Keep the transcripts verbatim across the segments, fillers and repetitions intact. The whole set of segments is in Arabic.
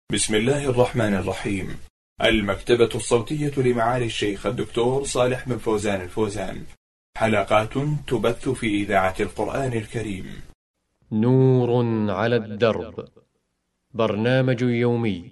بسم الله الرحمن الرحيم. المكتبة الصوتية لمعالي الشيخ الدكتور صالح بن فوزان الفوزان، حلقات تبث في إذاعة القرآن الكريم. نور على الدرب، برنامج يومي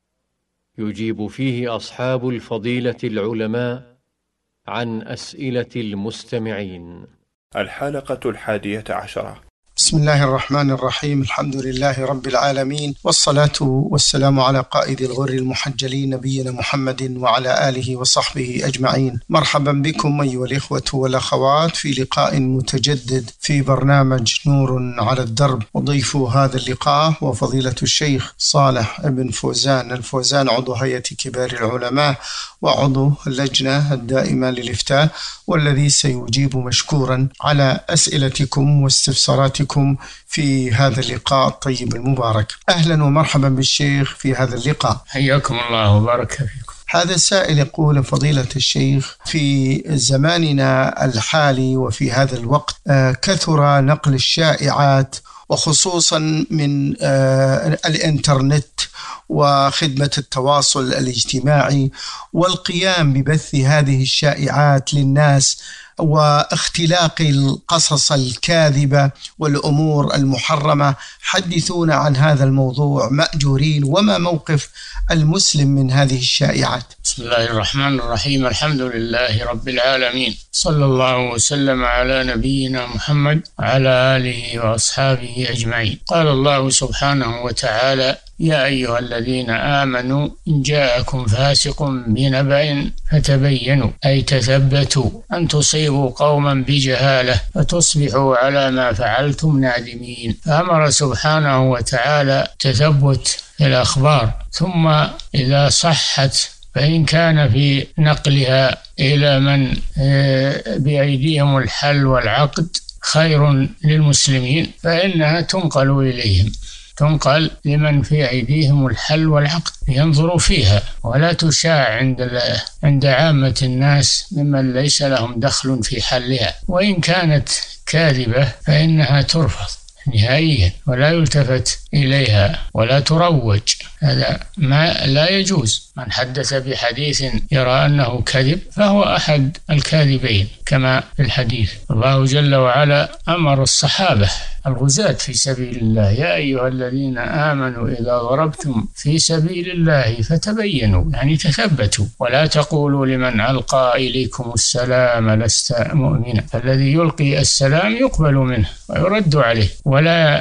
يجيب فيه أصحاب الفضيلة العلماء عن أسئلة المستمعين. الحلقة الحادية عشرة. بسم الله الرحمن الرحيم. الحمد لله رب العالمين، والصلاة والسلام على قائد الغر المحجلين نبينا محمد وعلى آله وصحبه أجمعين. مرحبا بكم أيها الإخوة والأخوات في لقاء متجدد في برنامج نور على الدرب. وضيف هذا اللقاء وفضيلة الشيخ صالح بن فوزان الفوزان، عضو هيئة كبار العلماء وعضو اللجنة الدائمة للإفتاء، والذي سيجيب مشكورا على أسئلتكم واستفساراتكم في هذا اللقاء الطيب المبارك. أهلا ومرحبا بالشيخ في هذا اللقاء. حياكم الله وبارك فيكم. هذا السائل يقول: فضيلة الشيخ، في زماننا الحالي وفي هذا الوقت كثر نقل الشائعات، وخصوصا من الإنترنت وخدمة التواصل الاجتماعي، والقيام ببث هذه الشائعات للناس واختلاق القصص الكاذبة والأمور المحرمة. حدثونا عن هذا الموضوع مأجورين، وما موقف المسلم من هذه الشائعات؟ بسم الله الرحمن الرحيم. الحمد لله رب العالمين، صلى الله وسلم على نبينا محمد وعلى آله وأصحابه أجمعين. قال الله سبحانه وتعالى: يا أيها الذين آمنوا إن جاءكم فاسق بنبأ فتبينوا، أي تثبتوا، أن تصيبوا قوما بجهالة فتصبحوا على ما فعلتم نادمين. فأمر سبحانه وتعالى تثبت الأخبار، ثم إذا صحت فإن كان في نقلها إلى من بأيديهم الحل والعقد خير للمسلمين فإنها تنقل إليهم، تنقل لمن في أيديهم الحل والعقد ينظروا فيها، ولا تشاع عند عند عامة الناس ممن ليس لهم دخل في حلها. وإن كانت كاذبة فإنها ترفض نهائيا ولا يلتفت إليها ولا تروج. هذا ما لا يجوز. من حدث بحديث يرى أنه كذب فهو أحد الكاذبين، كما في الحديث. الله جل وعلا أمر الصحابة الغزاة في سبيل الله: يا أيها الذين آمنوا إذا ضربتم في سبيل الله فتبينوا، يعني تثبتوا، ولا تقولوا لمن ألقى إليكم السلام لست مؤمنا. فالذي يلقي السلام يقبل منه ويرد عليه، ولا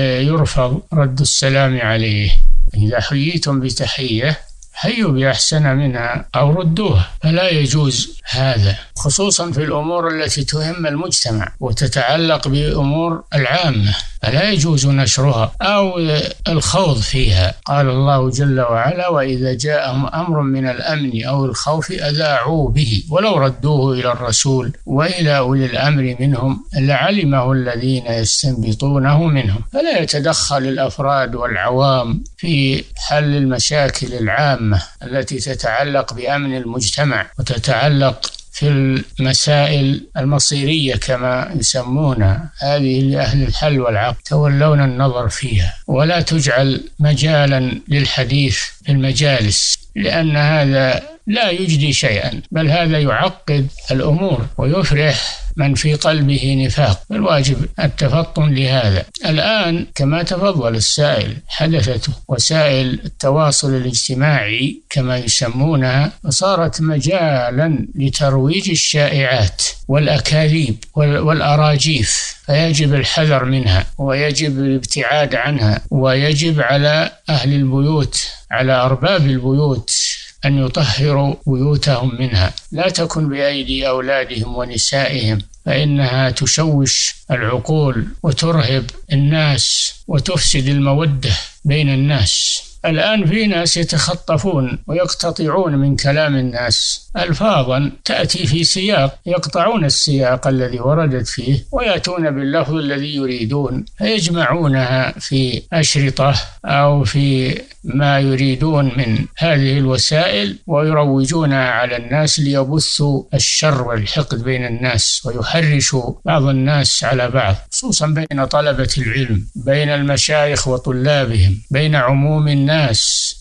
يرفض رد السلام عليه. إذا حييتم بتحية حيوا بأحسن منها أو ردوها. فلا يجوز هذا، خصوصا في الأمور التي تهم المجتمع وتتعلق بأمور العامة، فلا يجوز نشرها أو الخوض فيها. قال الله جل وعلا: وإذا جاءهم أمر من الأمن أو الخوف أذاعوا به ولو ردوه إلى الرسول وإلى أولي الأمر منهم لعلمه الذين يستنبطونه منهم. فلا يتدخل الأفراد والعوام في حل المشاكل العامة التي تتعلق بأمن المجتمع وتتعلق في المسائل المصيرية كما يسمونها، هذه لأهل الحل والعقد تولون النظر فيها، ولا تجعل مجالا للحديث في المجالس، لأن هذا لا يجدي شيئا، بل هذا يعقد الأمور ويفرح من في قلبه نفاق. الواجب التفطن لهذا. الآن كما تفضل السائل حدثت وسائل التواصل الاجتماعي كما يسمونها، وصارت مجالا لترويج الشائعات والأكاذيب والأراجيف، فيجب الحذر منها ويجب الابتعاد عنها، ويجب على أهل البيوت، على أرباب البيوت، أن يطهروا بيوتهم منها. لا تكن بأيدي أولادهم ونسائهم، فإنها تشوش العقول وترهب الناس وتفسد المودة بين الناس. الآن في ناس يتخطفون ويقتطعون من كلام الناس ألفاظا تأتي في سياق، يقطعون السياق الذي وردت فيه ويأتون باللفظ الذي يريدون، فيجمعونها في أشرطة أو في ما يريدون من هذه الوسائل ويروجونها على الناس ليبثوا الشر والحقد بين الناس ويحرشوا بعض الناس على بعض، خصوصا بين طلبة العلم، بين المشايخ وطلابهم، بين عموم الناس.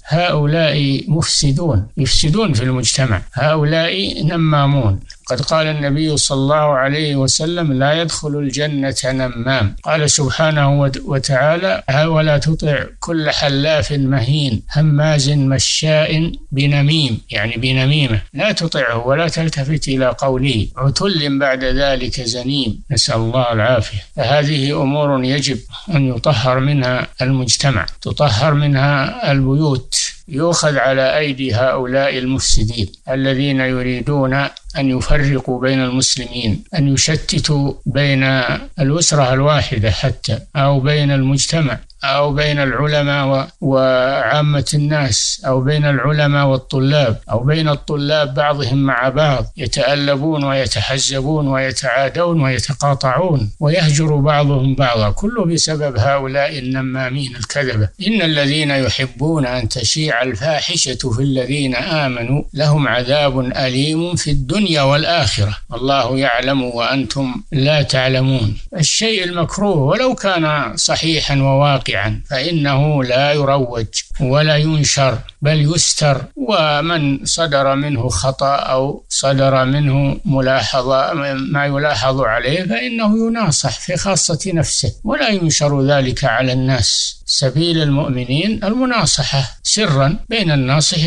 هؤلاء مفسدون يفسدون في المجتمع، هؤلاء نمامون. قد قال النبي صلى الله عليه وسلم: لا يدخل الجنة نمام. قال سبحانه وتعالى: ولا تطع كل حلاف مهين هماز مشاء بنميم، يعني بنميمة، لا تطعه ولا تلتفت إلى قوله، عتل بعد ذلك زنيم، نسأل الله العافية. فهذه أمور يجب أن يطهر منها المجتمع، تطهر منها البيوت، يؤخذ على أيدي هؤلاء المفسدين الذين يريدون أن يفرقوا بين المسلمين، أن يشتتوا بين الأسرة الواحدة حتى، أو بين المجتمع، أو بين العلماء وعامة الناس، أو بين العلماء والطلاب، أو بين الطلاب بعضهم مع بعض، يتألبون ويتحزبون ويتعادون ويتقاطعون ويهجر بعضهم بعضا، كله بسبب هؤلاء النمامين الكذبة. إن الذين يحبون أن تشيع الفاحشة في الذين آمنوا لهم عذاب أليم في الدنيا والآخرة والله يعلم وأنتم لا تعلمون. الشيء المكروه ولو كان صحيحا وواقعا فإنه لا يروج ولا ينشر بل يستر، ومن صدر منه خطأ أو صدر منه ملاحظة ما يلاحظ عليه فإنه يناصح في خاصة نفسه ولا ينشر ذلك على الناس. سبيل المؤمنين المناصحة سرا بين الناصح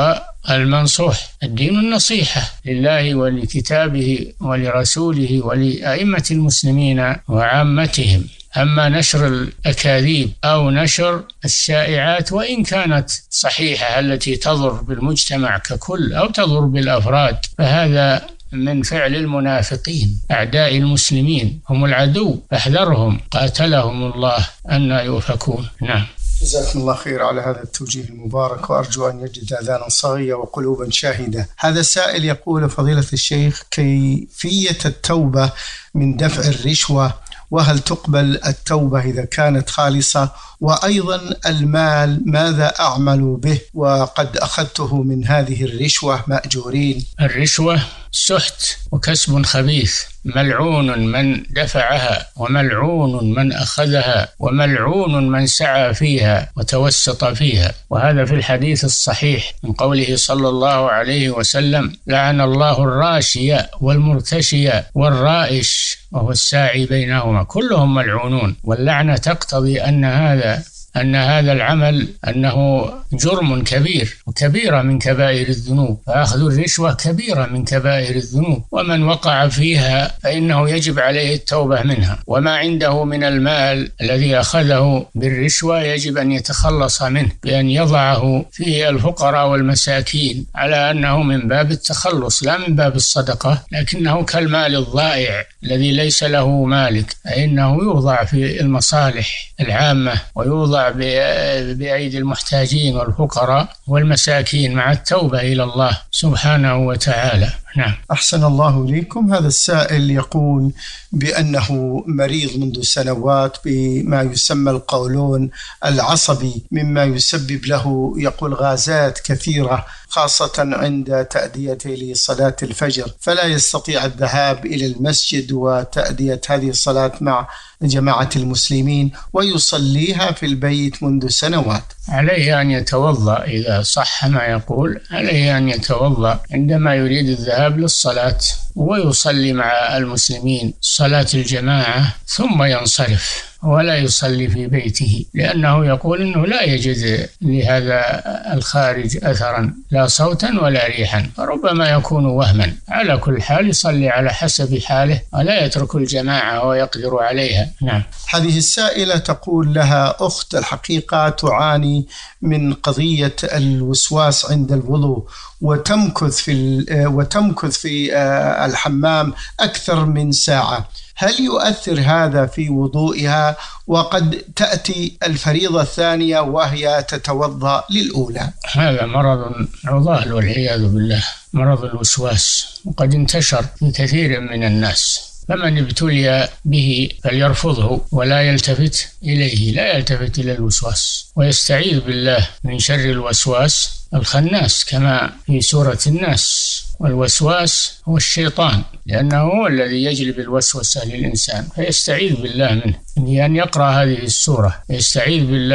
والمنصوح. الدين النصيحة لله ولكتابه ولرسوله ولأئمة المسلمين وعامتهم. أما نشر الأكاذيب أو نشر الشائعات وإن كانت صحيحة التي تضر بالمجتمع ككل أو تضر بالأفراد فهذا من فعل المنافقين أعداء المسلمين، هم العدو فاحذرهم قاتلهم الله أن يؤفكون. نعم. جزاكم الله خير على هذا التوجيه المبارك، وأرجو أن يجد آذانا صاغية وقلوبا شاهدة. هذا السائل يقول: فضيلة الشيخ، كيفية التوبة من دفع الرشوة، وهل تقبل التوبة إذا كانت خالصة؟ وأيضا المال ماذا أعمل به وقد أخذته من هذه الرشوة مأجورين؟ الرشوة سحت وكسب خبيث، ملعون من دفعها وملعون من أخذها وملعون من سعى فيها وتوسط فيها. وهذا في الحديث الصحيح من قوله صلى الله عليه وسلم: لعن الله الراشي والمرتشي والرائش وهو الساعي بينهما، كلهم ملعونون. واللعنة تقتضي أن هذا أن هذا العمل أنه جرم كبير وكبيرة من كبائر الذنوب، فأخذ الرشوة كبيرة من كبائر الذنوب، ومن وقع فيها فإنه يجب عليه التوبة منها. وما عنده من المال الذي أخذه بالرشوة يجب أن يتخلص منه بأن يضعه في الفقراء والمساكين على أنه من باب التخلص لا من باب الصدقة، لكنه كالمال الضائع الذي ليس له مالك، فإنه يوضع في المصالح العامة ويوضع بأيدي المحتاجين والفقراء والمساكين مع التوبة إلى الله سبحانه وتعالى. نعم. أحسن الله إليكم. هذا السائل يقول بأنه مريض منذ سنوات بما يسمى القولون العصبي، مما يسبب له يقول غازات كثيرة خاصة عند تأديته لصلاة الفجر، فلا يستطيع الذهاب إلى المسجد وتأدية هذه الصلاة مع جماعة المسلمين ويصليها في البيت منذ سنوات. عليه أن يتوضأ إذا صح ما يقول، عليه أن يتوضأ عندما يريد الذهاب للصلاة ويصلي مع المسلمين صلاة الجماعة ثم ينصرف ولا يصلي في بيته، لأنه يقول أنه لا يجد لهذا الخارج أثرا لا صوتا ولا ريحا، فربما يكون وهما. على كل حال يصلي على حسب حاله ولا يترك الجماعة ويقدر عليها. نعم. هذه السائلة تقول لها أخت الحقيقة تعاني من قضية الوسواس عند الوضوء، وتمكث في وتمكث في الحمام أكثر من ساعة، هل يؤثر هذا في وضوئها؟ وقد تأتي الفريضة الثانية وهي تتوضأ للأولى. هذا مرض عضال والعياذ بالله، مرض الوسواس، وقد انتشر في كثير من الناس، فمن ابتلي به فليرفضه ولا يلتفت إليه، لا يلتفت إلى الوسواس، ويستعيذ بالله من شر الوسواس الخناس كما في سورة الناس. والوسواس هو الشيطان، لأنه هو الذي يجلب الوسوسة للإنسان، فيستعيذ بالله منه، بأن يقرأ هذه السورة، يستعيذ بالله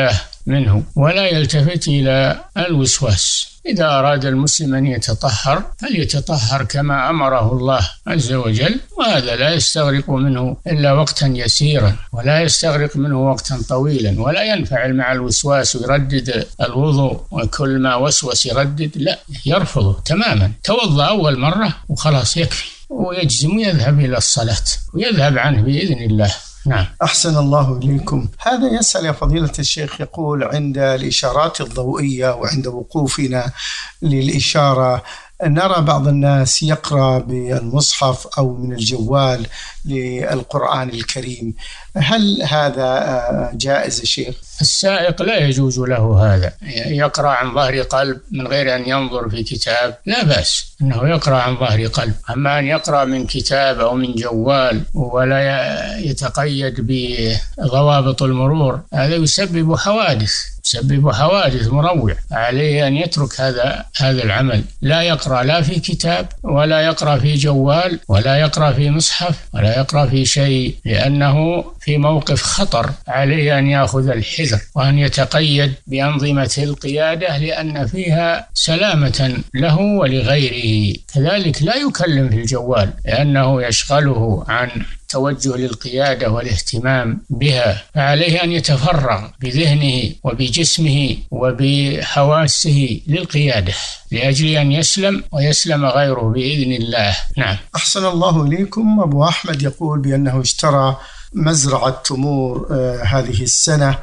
منه ولا يلتفت إلى الوسواس. إذا أراد المسلم أن يتطهر فليتطهر كما أمره الله عز وجل، وهذا لا يستغرق منه إلا وقتا يسيرا ولا يستغرق منه وقتا طويلا، ولا ينفعل مع الوسواس ويردد الوضوء وكل ما وسوس يردد، لا، يرفضه تماما. توضأ أول مرة وخلاص يكفي، ويجزم ويذهب إلى الصلاة ويذهب عنه بإذن الله. نعم. أحسن الله إليكم. هذا يسأل يا فضيلة الشيخ، يقول: عند الإشارات الضوئية وعند وقوفنا للإشارة نرى بعض الناس يقرأ بالمصحف أو من الجوال للقرآن الكريم، هل هذا جائز يا شيخ؟ السائق لا يجوز له هذا، يقرأ عن ظهر قلب من غير أن ينظر في كتاب لا بأس أنه يقرأ عن ظهر قلب، أما أن يقرأ من كتاب أو من جوال ولا يتقيد بضوابط المرور هذا يسبب حوادث يسبب حوادث مروع. عليه أن يترك هذا هذا العمل، لا يقرأ لا في كتاب ولا يقرأ في جوال ولا يقرأ في مصحف ولا يقرأ في شيء، لأنه في موقف خطر. عليه أن يأخذ الحذر وأن يتقيد بأنظمة القيادة لأن فيها سلامة له ولغيره. كذلك لا يكلم في الجوال لأنه يشغله عن توجه للقيادة والاهتمام بها، فعليه أن يتفرغ بذهنه وبجسمه وبحواسه للقيادة لأجل أن يسلم ويسلم غيره بإذن الله. نعم. أحسن الله إليكم. أبو أحمد يقول بأنه اشترى مزرعة تمور آه هذه السنة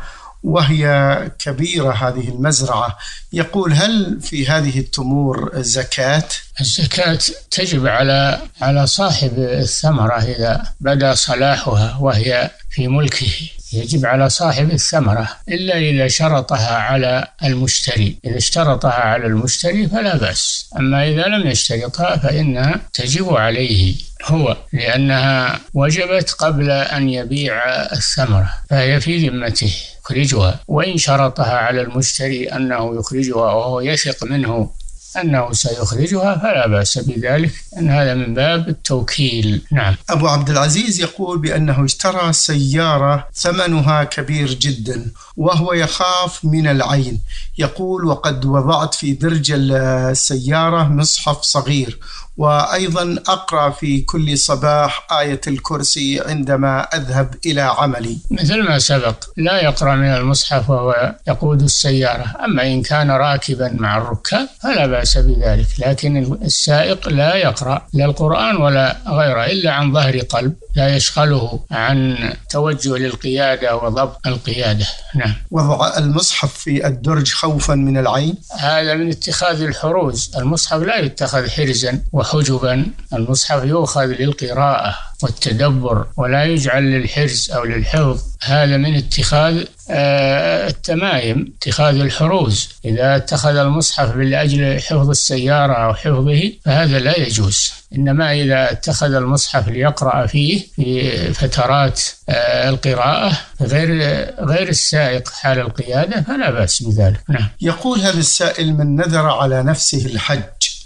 وهي كبيرة هذه المزرعة، يقول: هل في هذه التمور زكاة؟ الزكاة تجب على على صاحب الثمرة إذا بدأ صلاحها وهي في ملكه، يجب على صاحب الثمرة إلا إذا شرطها على المشتري. إذا اشترطها على المشتري فلا بأس، أما إذا لم يشترطها فإنها تجب عليه هو، لأنها وجبت قبل أن يبيع الثمرة فهي في ذمته يخرجها. وإن شرطها على المشتري أنه يخرجها وهو يثق منه أنه سيخرجها فلا بأس بذلك، أن هذا من باب التوكيل. نعم. أبو عبد العزيز يقول بأنه اشترى سيارة ثمنها كبير جدا وهو يخاف من العين، يقول: وقد وضعت في درج السيارة مصحف صغير، وأيضا أقرأ في كل صباح آية الكرسي عندما أذهب إلى عملي. مثل ما سبق، لا يقرأ من المصحف وهو يقود السيارة، أما إن كان راكبا مع الركاب فلا بأس بذلك، لكن السائق لا يقرأ لا القرآن ولا غيره إلا عن ظهر قلب، لا يشغله عن توجه للقيادة وضبط القيادة. نعم. وضع المصحف في الدرج خوفا من العين، هذا من اتخاذ الحروز. المصحف لا يتخذ حرزا وحجبا، المصحف يؤخذ للقراءة والتدبر ولا يجعل للحرز أو للحفظ، هذا من اتخاذ آه التمايم، اتخاذ الحروز. إذا اتخذ المصحف لأجل حفظ السيارة أو حفظه فهذا لا يجوز، إنما إذا اتخذ المصحف ليقرأ فيه في فترات آه القراءة غير غير السائق حال القيادة فلا بأس بذلك. نعم. يقول هذا السائل: من نذر على نفسه الحج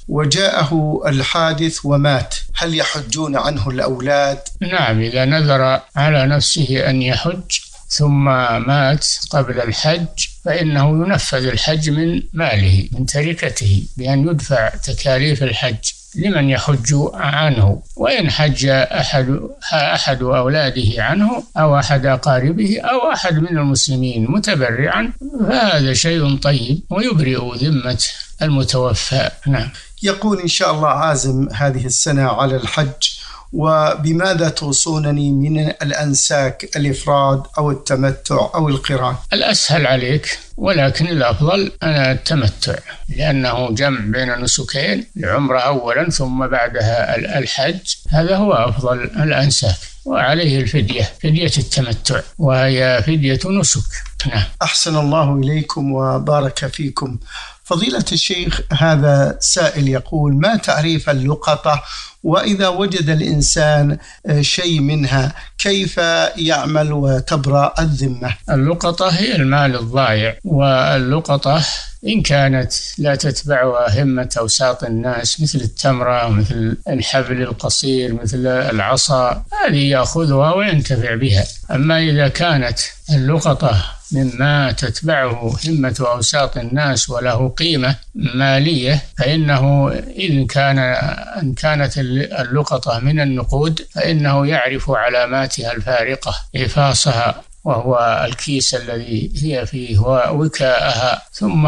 وجاءه الحادث ومات، هل يحجون عنه الأولاد؟ نعم، إذا نذر على نفسه أن يحج ثم مات قبل الحج فإنه ينفذ الحج من ماله من تركته بأن يدفع تكاليف الحج لمن يحج عنه. وإن حج أحد أحد أولاده عنه أو أحد أقاربه أو أحد من المسلمين متبرعا فهذا شيء طيب ويبرئ ذمة المتوفى. نعم. يقول: إن شاء الله عازم هذه السنة على الحج، وبماذا توصونني من الأنساك، الإفراد أو التمتع أو القران؟ الأسهل عليك، ولكن الأفضل أنا التمتع، لأنه جمع بين نسكين، العمرة أولا ثم بعدها الحج، هذا هو أفضل الأنساك، وعليه الفدية، فدية التمتع، وهي فدية نسك. نعم. أحسن الله إليكم وبارك فيكم. فضيلة الشيخ، هذا سائل يقول: ما تعريف اللقطة؟ وإذا وجد الإنسان شيء منها كيف يعمل وتبرأ الذمة؟ اللقطة هي المال الضائع، واللقطة إن كانت لا تتبعها همة أوساط الناس مثل التمرة مثل الحبل القصير مثل العصا، هذه يأخذها وينتفع بها. أما إذا كانت اللقطة مما تتبعه همة أوساط الناس وله قيمة مالية، فإنه إن كان إن كانت اللقطة من النقود فإنه يعرف علاماتها الفارقة، إفاصها وهو الكيس الذي هي فيه ووكاءها، ثم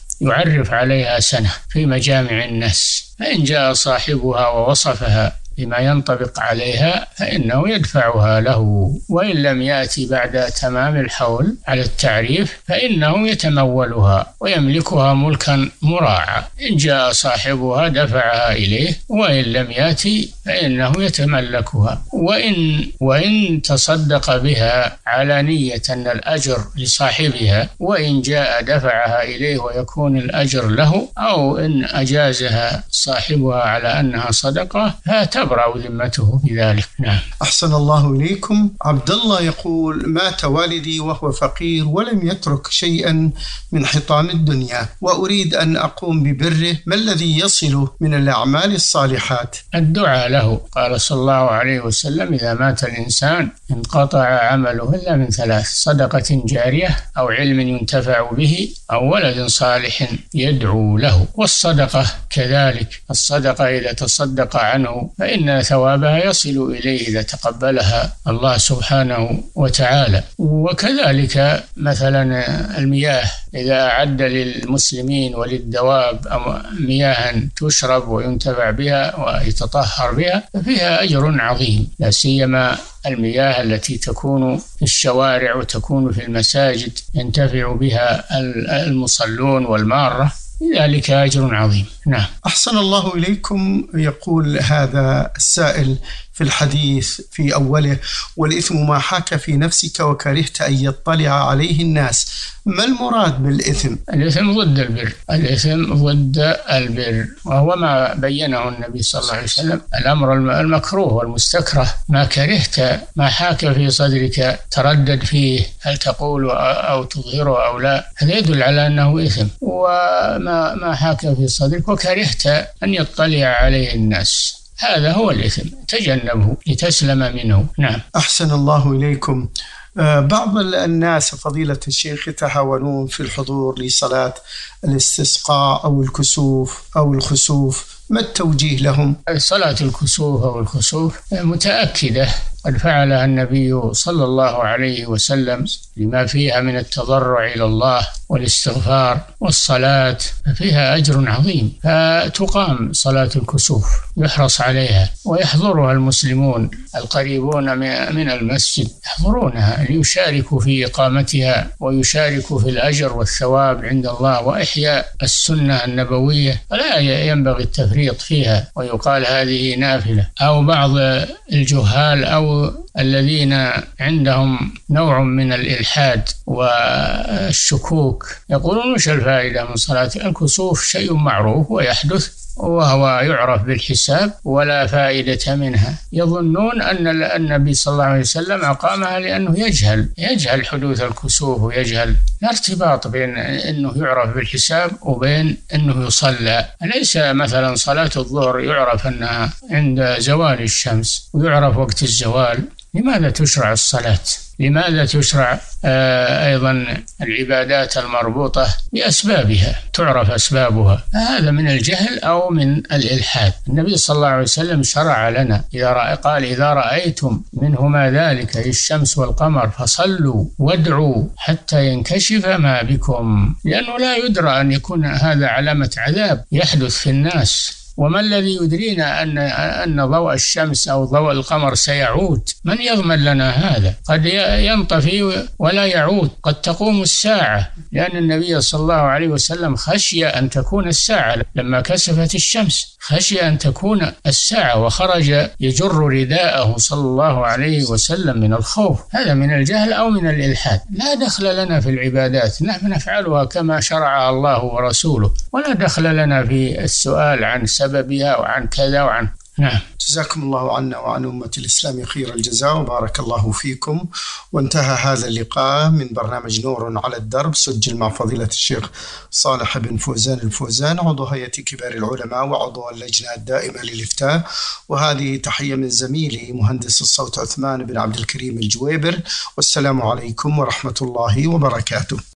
يعرف عليها سنة في مجامع الناس، فإن جاء صاحبها ووصفها بما ينطبق عليها فإنه يدفعها له، وإن لم يأتي بعد تمام الحول على التعريف فإنه يتمولها ويملكها ملكا مراعى. إن جاء صاحبها دفعها إليه، وإن لم يأتي فإنه يتملكها. وإن وإن تصدق بها علانية أن الأجر لصاحبها، وإن جاء دفعها إليه ويكون الأجر له، أو إن أجازها صاحبها على أنها صدقة فتبرأ ذمته بذلك. نعم. أحسن الله إليكم. عبد الله يقول: مات والدي وهو فقير ولم يترك شيئا من حطام الدنيا، وأريد أن أقوم ببره، ما الذي يصل من الأعمال الصالحات؟ الدعاء له. قال صلى الله عليه وسلم: إذا مات الإنسان انقطع عمله إلا من ثلاث: صدقة جارية، أو علم ينتفع به، أو ولد صالح يدعو له. والصدقة كذلك، الصدقة إذا تصدق عنه فإن ثوابها يصل إليه إذا تقبلها الله سبحانه وتعالى. وكذلك مثلا المياه، إذا أعد للمسلمين وللدواب مياه تشرب وينتفع بها ويتطهر بها ففيها أجر عظيم، لا سيما المياه التي تكون في الشوارع وتكون في المساجد ينتفع بها المصلون والمارة، ذلك أجر عظيم. نعم. أحسن الله إليكم. يقول هذا السائل في الحديث في أوله: والإثم ما حاك في نفسك وكرهت أن يطلع عليه الناس، ما المراد بالإثم؟ الإثم ضد البر، الإثم ضد البر، وهو ما بينه النبي صلى الله عليه وسلم: الأمر المكروه والمستكره، ما كرهت، ما حاك في صدرك تردد فيه هل تقول أو تظهره أو لا، هذا يدل على أنه إثم. وما ما حاك في صدرك وكرهت أن يطلع عليه الناس، هذا هو الإثم، تجنبه لتسلم منه. نعم. أحسن الله إليكم. بعض الناس فضيلة الشيخ يتهاونون في الحضور لصلاة الاستسقاء أو الكسوف أو الخسوف، ما التوجيه لهم؟ صلاة الكسوف أو الخسوف متأكدة قد فعلها النبي صلى الله عليه وسلم لما فيها من التضرع إلى الله والاستغفار والصلاة، فيها أجر عظيم. فتقام صلاة الكسوف، يحرص عليها ويحضرها المسلمون القريبون من المسجد، يحضرونها ليشاركوا في إقامتها ويشاركوا في الأجر والثواب عند الله وإحياء السنة النبوية، فلا ينبغي التفريط فيها ويقال هذه نافلة. أو بعض الجهال أو الذين عندهم نوع من الإلحاد والشكوك يقولون: وش الفائدة من صلاة الكسوف؟ شيء معروف ويحدث وهو يعرف بالحساب ولا فائدة منها. يظنون أن النبي صلى الله عليه وسلم أقامها لأنه يجهل يجهل حدوث الكسوف، ويجهل لا ارتباط بين أنه يعرف بالحساب وبين أنه يصلى. أليس مثلا صلاة الظهر يعرف أنها عند زوال الشمس ويعرف وقت الزوال؟ لماذا تشرع الصلاة؟ لماذا تشرع آه أيضا العبادات المربوطة بأسبابها، تعرف أسبابها؟ هذا من الجهل أو من الإلحاد. النبي صلى الله عليه وسلم شرع لنا، إذا رأى قال: إذا رأيتم منهما ذلك الشمس والقمر فصلوا وادعوا حتى ينكشف ما بكم، لأنه لا يدرى أن يكون هذا علامة عذاب يحدث في الناس. وما الذي يدرينا أن أن ضوء الشمس أو ضوء القمر سيعود؟ من يضمن لنا هذا؟ قد ينطفي ولا يعود، قد تقوم الساعة، لأن النبي صلى الله عليه وسلم خشي أن تكون الساعة لما كسفت الشمس، خشي أن تكون الساعة وخرج يجر رداءه صلى الله عليه وسلم من الخوف. هذا من الجهل أو من الإلحاد. لا دخل لنا في العبادات، نحن نفعلها كما شرعها الله ورسوله، ولا دخل لنا في السؤال عن سببها وعن كذا وعن نعم. جزاكم الله عنا وعن أمة الإسلام خير الجزاء وبارك الله فيكم. وانتهى هذا اللقاء من برنامج نور على الدرب، سجل مع فضيلة الشيخ صالح بن فوزان الفوزان، عضو هيئة كبار العلماء وعضو اللجنة الدائمة للإفتاء. وهذه تحية من زميلي مهندس الصوت عثمان بن عبد الكريم الجويبر، والسلام عليكم ورحمة الله وبركاته.